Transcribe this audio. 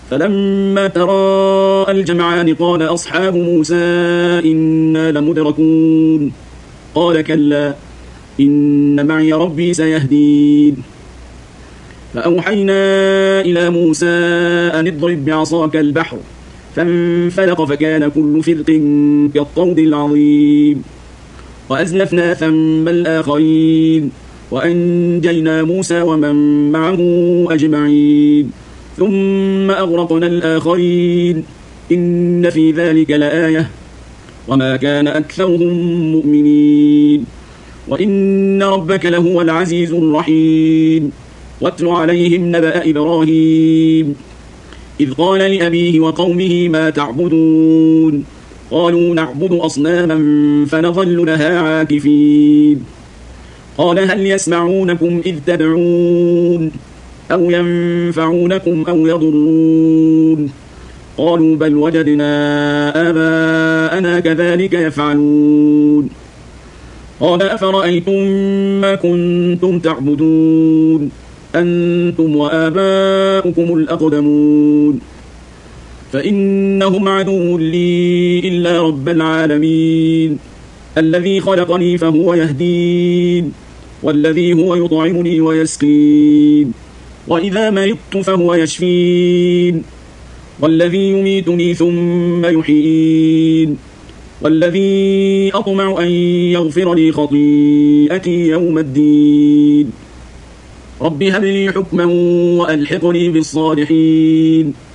فلما تراءى الجمعان قال أصحاب موسى إنا لمدركون قال كلا إن معي ربي سيهدين فأوحينا إلى موسى أن اضرب بعصاك البحر فانفلق فكان كل فرق كالطود العظيم وأزلفنا ثم الآخرين وأنجينا موسى ومن معه أجمعين ثم أغرقنا الآخرين إن في ذلك لآية وما كان أكثرهم مؤمنين وإن ربك لهو العزيز الرحيم واتل عليهم نبأ إبراهيم إذ قال لأبيه وقومه ما تعبدون قالوا نعبد أصناما فنظل لها عاكفين قال هل يسمعونكم إذ تدعون أو ينفعونكم أو يضرون قالوا بل وجدنا آباءنا كذلك يفعلون قال أفرأيتم ما كنتم تعبدون أنتم وآباؤكم الأقدمون فإنهم عدو لي إلا رب العالمين الذي خلقني فهو يهدين والذي هو يطعمني ويسقين وإذا مرضت فهو يشفين والذي يميتني ثم يحيين والذي أطمع أن يغفر لي خطيئتي يوم الدين رب هب لي حكما وألحقني بالصالحين